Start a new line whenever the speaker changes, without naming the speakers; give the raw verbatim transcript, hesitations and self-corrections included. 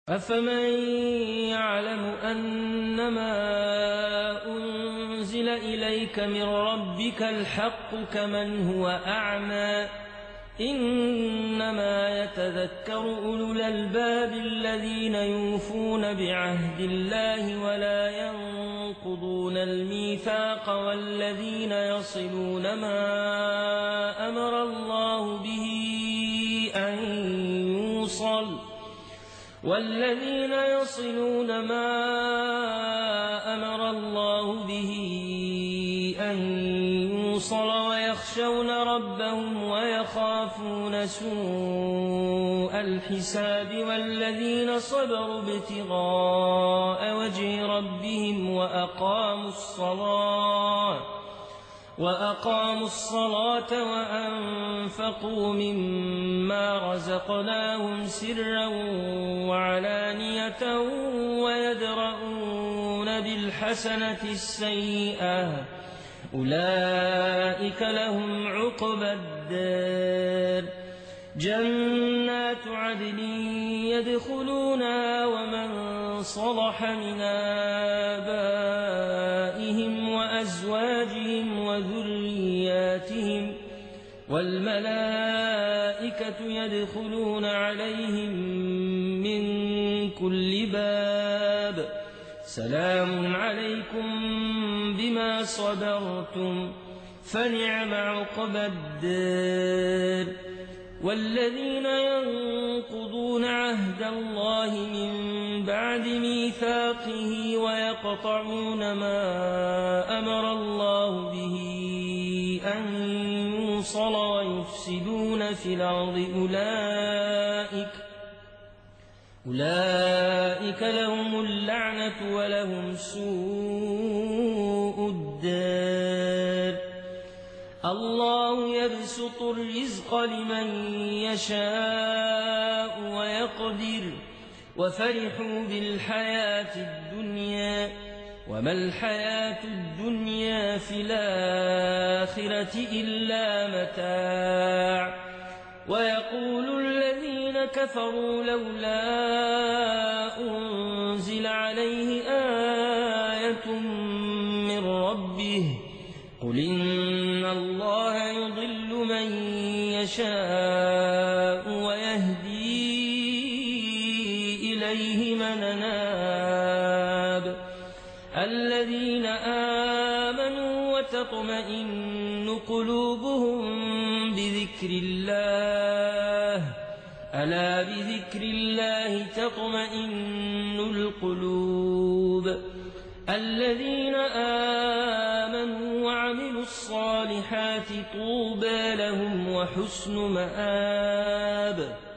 أفمن يعلم أنما أنزل إليك من ربك الحق كمن هو أعمى إنما يتذكر أولو الألباب الذين يوفون بعهد الله ولا ينقضون الميثاق والذين يصلون ما أمر الله به أن يوصل والذين يصلون ما أمر الله به أن يوصل ويخشون ربهم ويخافون سوء الحساب والذين صبروا ابتغاء وجه ربهم وأقاموا الصلاة وأقاموا الصلاة وأنفقوا مما رزقناهم سرا وعلانية ويدرؤون بالحسنة السيئة أولئك لهم عقبى الدار جنات عدن يدخلونها ومن صلح من آبائهم وأزواجهم وذرياتهم والملائكة يدخلون عليهم من كل باب سلام عليكم بما صبرتم فنعم عقبى الدار والذين ينقضون عهد الله من بعد ميثاقه ويقطعون ما أمر الله به أن يوصل ويفسدون في الأرض أولئك أولئك لهم اللعنة ولهم سوء الدار الله يبسط الرزق لمن يشاء ويقدر وفرحوا بالحياة الدنيا وما الحياة الدنيا في الآخرة إلا متاع ويقول الذين كفروا لولا أنزل عليه آية من ربه قل إن الله يضل من يشاء ويهدي إليه من أناب الذين آمنوا وتطمئن قلوبهم بذكر الله ألا بذكر الله تطمئن القلوب الذين آمنوا وعملوا الصالحات طوبى لهم وحسن مآب.